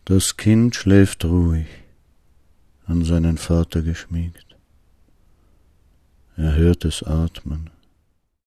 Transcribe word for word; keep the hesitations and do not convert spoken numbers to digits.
Das Kind schläft ruhig, an seinen Vater geschmiegt. Er hört es atmen.